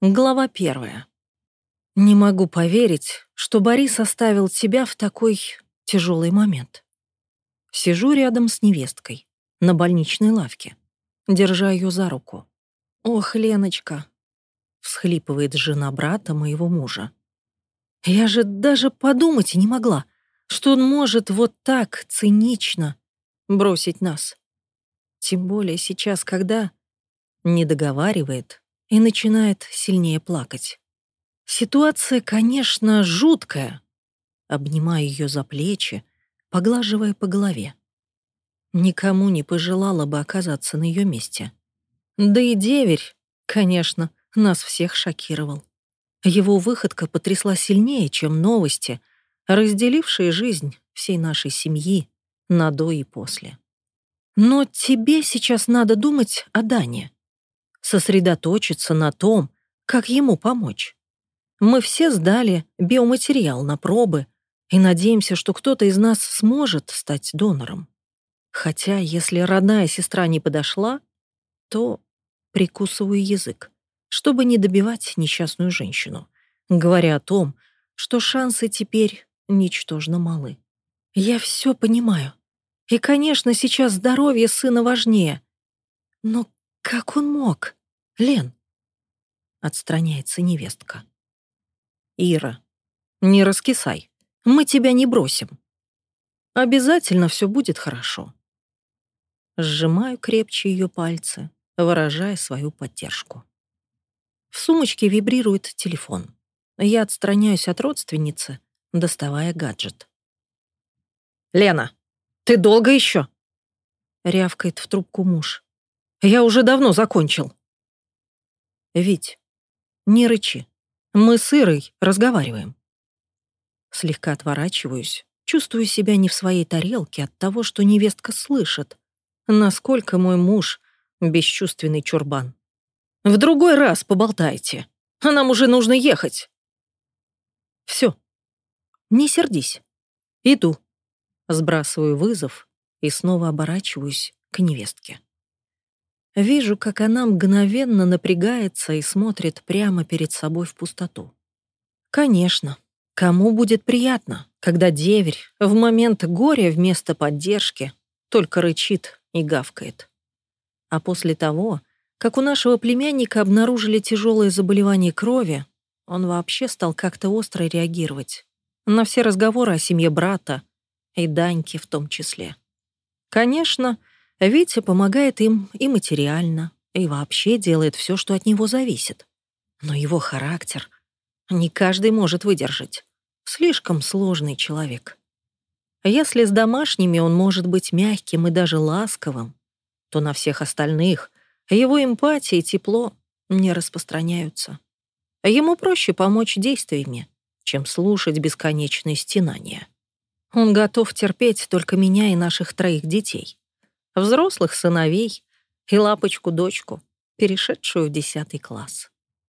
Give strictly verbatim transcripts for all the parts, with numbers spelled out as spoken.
Глава первая. Не могу поверить, что Борис оставил тебя в такой тяжелый момент. Сижу рядом с невесткой на больничной лавке, держа ее за руку. «Ох, Леночка!» — всхлипывает жена брата моего мужа. «Я же даже подумать и не могла, что он может вот так цинично бросить нас. Тем более сейчас, когда...» Не договаривает и начинает сильнее плакать. Ситуация, конечно, жуткая. Обнимаю ее за плечи, поглаживая по голове. Никому не пожелала бы оказаться на ее месте. Да и деверь, конечно, нас всех шокировал. Его выходка потрясла сильнее, чем новости, разделившие жизнь всей нашей семьи на до и после. Но тебе сейчас надо думать о Дане, сосредоточиться на том, как ему помочь. Мы все сдали биоматериал на пробы и надеемся, что кто-то из нас сможет стать донором. Хотя, если родная сестра не подошла, то прикусываю язык, чтобы не добивать несчастную женщину, говоря о том, что шансы теперь ничтожно малы. Я все понимаю. И, конечно, сейчас здоровье сына важнее. Но как он мог? Лен, отстраняется невестка. Ира, не раскисай. Мы тебя не бросим. Обязательно все будет хорошо. Сжимаю крепче ее пальцы, выражая свою поддержку. В сумочке вибрирует телефон. Я отстраняюсь от родственницы, доставая гаджет. «Лена, ты долго еще?» — рявкает в трубку муж. «Я уже давно закончил». «Вить, не рычи. Мы с Ирой разговариваем». Слегка отворачиваюсь, чувствую себя не в своей тарелке от того, что невестка слышит, насколько мой муж — бесчувственный чурбан. «В другой раз поболтайте, а нам уже нужно ехать». «Все, не сердись. Иду». Сбрасываю вызов и снова оборачиваюсь к невестке. Вижу, как она мгновенно напрягается и смотрит прямо перед собой в пустоту. Конечно, кому будет приятно, когда деверь в момент горя вместо поддержки только рычит и гавкает. А после того, как у нашего племянника обнаружили тяжелое заболевание крови, он вообще стал как-то остро реагировать на все разговоры о семье брата и Даньке в том числе. Конечно, Витя помогает им и материально, и вообще делает все, что от него зависит. Но его характер не каждый может выдержать. Слишком сложный человек. Если с домашними он может быть мягким и даже ласковым, то на всех остальных его эмпатия и тепло не распространяются. Ему проще помочь действиями, чем слушать бесконечные стенания. Он готов терпеть только меня и наших троих детей, взрослых сыновей и лапочку-дочку, перешедшую в десятый класс.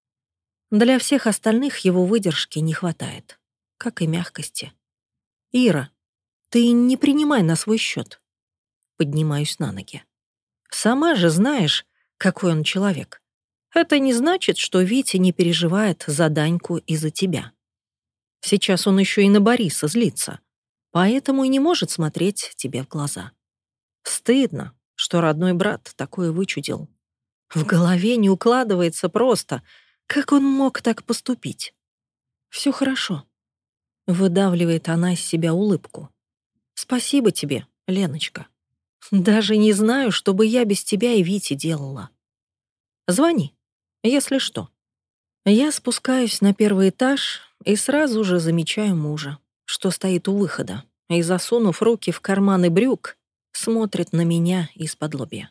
Для всех остальных его выдержки не хватает, как и мягкости. «Ира, ты не принимай на свой счет. Поднимаюсь на ноги. «Сама же знаешь, какой он человек. Это не значит, что Витя не переживает за Даньку и за тебя. Сейчас он еще и на Бориса злится, поэтому и не может смотреть тебе в глаза. Стыдно, что родной брат такое вычудил. В голове не укладывается просто, как он мог так поступить. Все хорошо». Выдавливает она из себя улыбку. «Спасибо тебе, Леночка. Даже не знаю, что бы я без тебя и Вити делала. Звони, если что». Я спускаюсь на первый этаж и сразу же замечаю мужа, что стоит у выхода, и, засунув руки в карманы брюк, смотрит на меня из-подлобья.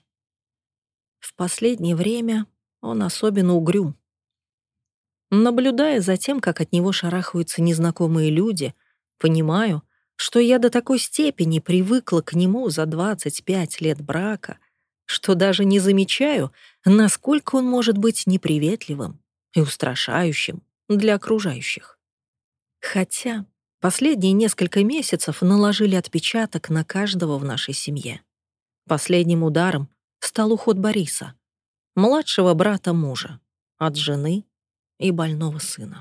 В последнее время он особенно угрюм. Наблюдая за тем, как от него шарахаются незнакомые люди, понимаю, что я до такой степени привыкла к нему за двадцать пять лет брака, что даже не замечаю, насколько он может быть неприветливым и устрашающим для окружающих. Хотя последние несколько месяцев наложили отпечаток на каждого в нашей семье. Последним ударом стал уход Бориса, младшего брата мужа, от жены и больного сына.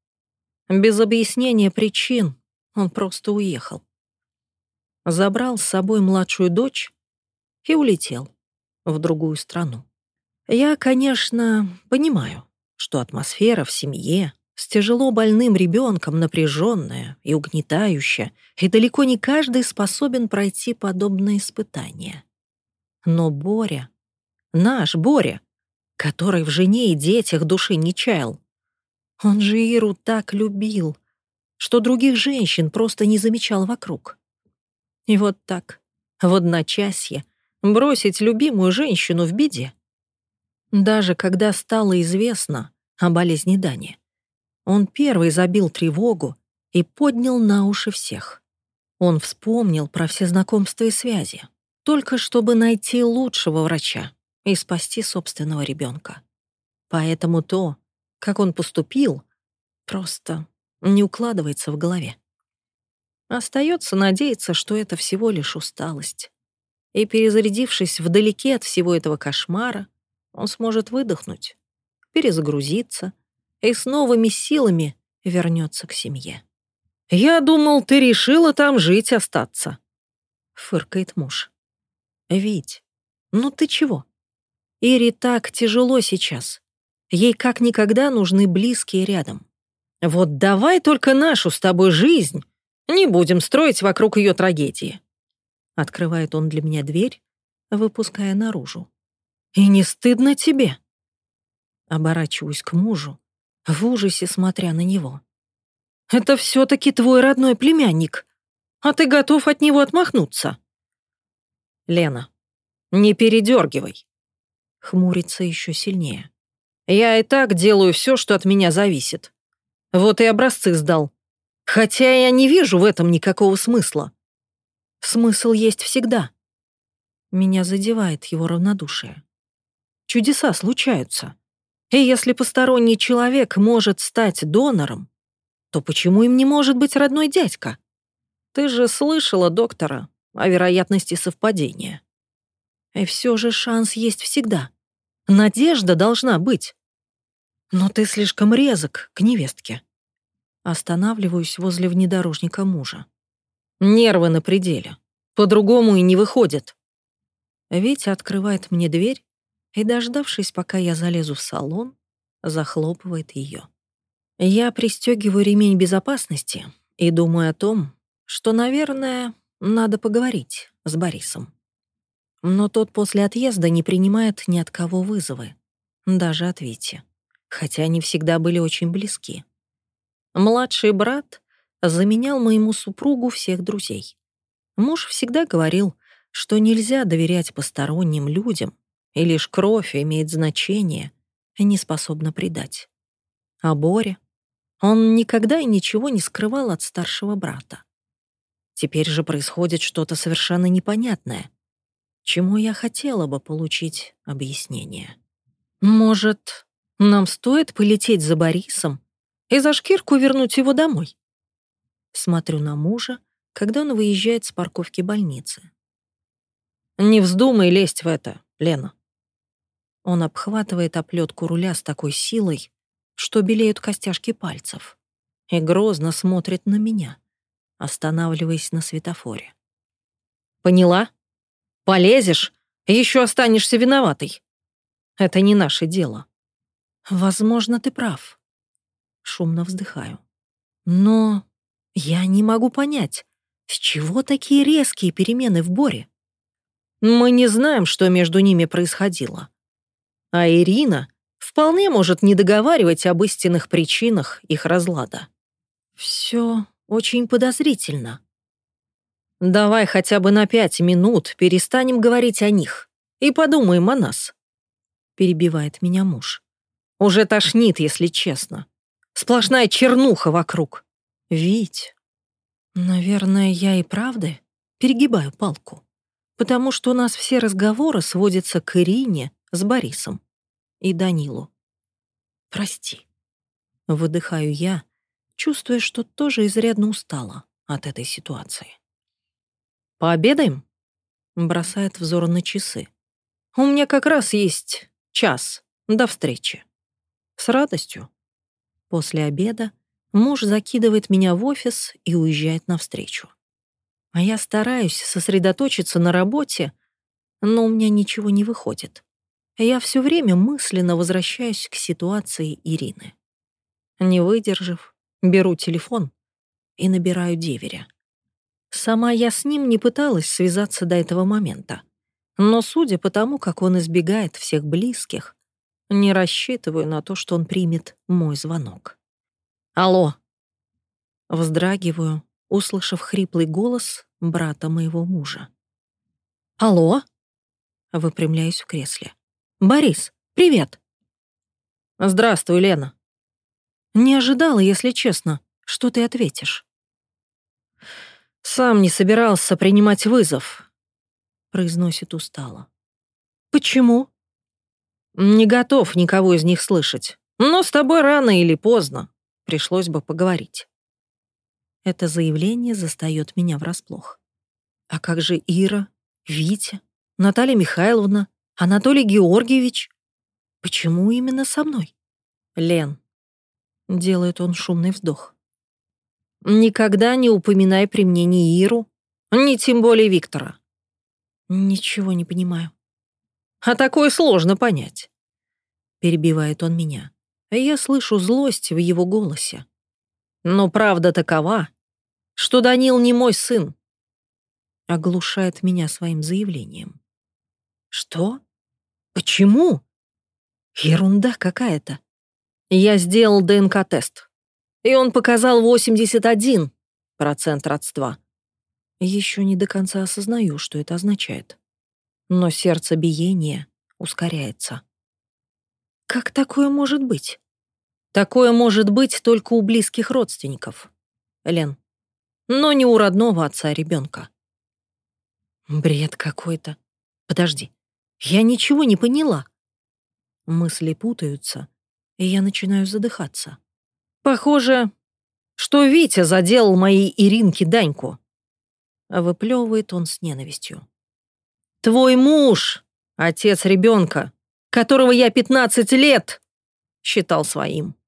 Без объяснения причин он просто уехал. Забрал с собой младшую дочь и улетел в другую страну. Я, конечно, понимаю, что атмосфера в семье с тяжело больным ребенком напряженная и угнетающая, и далеко не каждый способен пройти подобное испытание. Но Боря, наш Боря, который в жене и детях души не чаял, он же Иру так любил, что других женщин просто не замечал вокруг. И вот так, в одночасье, бросить любимую женщину в беде. Даже когда стало известно о болезни Дани, он первый забил тревогу и поднял на уши всех. Он вспомнил про все знакомства и связи, только чтобы найти лучшего врача и спасти собственного ребенка. Поэтому то, как он поступил, просто не укладывается в голове. Остается надеяться, что это всего лишь усталость. И, перезарядившись вдалеке от всего этого кошмара, он сможет выдохнуть, перезагрузиться и с новыми силами вернется к семье. «Я думал, ты решила там жить остаться», — фыркает муж. «Вить, ну ты чего? Ире так тяжело сейчас. Ей как никогда нужны близкие рядом. Вот давай только нашу с тобой жизнь не будем строить вокруг ее трагедии». Открывает он для меня дверь, выпуская наружу. «И не стыдно тебе?» Оборачиваюсь к мужу, в ужасе смотря на него. «Это все-таки твой родной племянник, а ты готов от него отмахнуться?» «Лена, не передергивай», — хмурится еще сильнее. «Я и так делаю все, что от меня зависит. Вот и образцы сдал. Хотя я не вижу в этом никакого смысла». «Смысл есть всегда». Меня задевает его равнодушие. Чудеса случаются. И если посторонний человек может стать донором, то почему им не может быть родной дядька? Ты же слышала доктора о вероятности совпадения. И все же шанс есть всегда. Надежда должна быть. Но ты слишком резок к невестке. Останавливаюсь возле внедорожника мужа. Нервы на пределе. По-другому и не выходит. Витя открывает мне дверь и, дождавшись, пока я залезу в салон, захлопывает ее. Я пристегиваю ремень безопасности и думаю о том, что, наверное, надо поговорить с Борисом. Но тот после отъезда не принимает ни от кого вызовы, даже от Вити, хотя они всегда были очень близки. Младший брат заменял моему супругу всех друзей. Муж всегда говорил, что нельзя доверять посторонним людям, и лишь кровь имеет значение и не способна предать. А Боря? Он никогда и ничего не скрывал от старшего брата. Теперь же происходит что-то совершенно непонятное, чему я хотела бы получить объяснение. Может, нам стоит полететь за Борисом и за шкирку вернуть его домой? Смотрю на мужа, когда он выезжает с парковки больницы. «Не вздумай лезть в это, Лена». Он обхватывает оплетку руля с такой силой, что белеют костяшки пальцев, и грозно смотрит на меня, останавливаясь на светофоре. «Поняла? Полезешь, еще останешься виноватой. Это не наше дело». «Возможно, ты прав». Шумно вздыхаю. «Но я не могу понять, с чего такие резкие перемены в Боре? Мы не знаем, что между ними происходило. А Ирина вполне может не договаривать об истинных причинах их разлада. Все очень подозрительно. Давай хотя бы на пять минут перестанем говорить о них и подумаем о нас», — перебивает меня муж. «Уже тошнит, если честно. Сплошная чернуха вокруг». «Вить, наверное, я и правда перегибаю палку, потому что у нас все разговоры сводятся к Ирине с Борисом и Данилу. Прости». Выдыхаю я, чувствуя, что тоже изрядно устала от этой ситуации. «Пообедаем?» — бросает взор на часы. «У меня как раз есть час до встречи». «С радостью», После обеда муж закидывает меня в офис и уезжает навстречу. А я стараюсь сосредоточиться на работе, но у меня ничего не выходит. Я все время мысленно возвращаюсь к ситуации Ирины. Не выдержав, беру телефон и набираю деверя. Сама я с ним не пыталась связаться до этого момента. Но судя по тому, как он избегает всех близких, не рассчитываю на то, что он примет мой звонок. «Алло!» Вздрагиваю, услышав хриплый голос брата моего мужа. «Алло?» Выпрямляюсь в кресле. «Борис, привет!» «Здравствуй, Лена!» «Не ожидала, если честно, что ты ответишь». «Сам не собирался принимать вызов», — произносит устало. «Почему?» «Не готов никого из них слышать. Но с тобой рано или поздно пришлось бы поговорить». Это заявление застаёт меня врасплох. А как же Ира, Витя, Наталья Михайловна, Анатолий Георгиевич? Почему именно со мной? Лен, делает он шумный вздох. Никогда не упоминай при мне ни Иру, ни тем более Виктора. Ничего не понимаю. А такое сложно понять. Перебивает он меня. А я слышу злость в его голосе. Но правда такова, что Данил не мой сын. Оглушает меня своим заявлением. Что? Почему? Ерунда какая-то. Я сделал ДНК-тест, и он показал восемьдесят один процент родства. Еще не до конца осознаю, что это означает. Но сердцебиение ускоряется. Как такое может быть? Такое может быть только у близких родственников, Лен, но не у родного отца ребенка. Бред какой-то. Подожди, я ничего не поняла. Мысли путаются, и я начинаю задыхаться. Похоже, что Витя заделал моей Иринке Даньку. Выплевывает он с ненавистью. Твой муж, отец ребенка, которого я пятнадцать лет считал своим.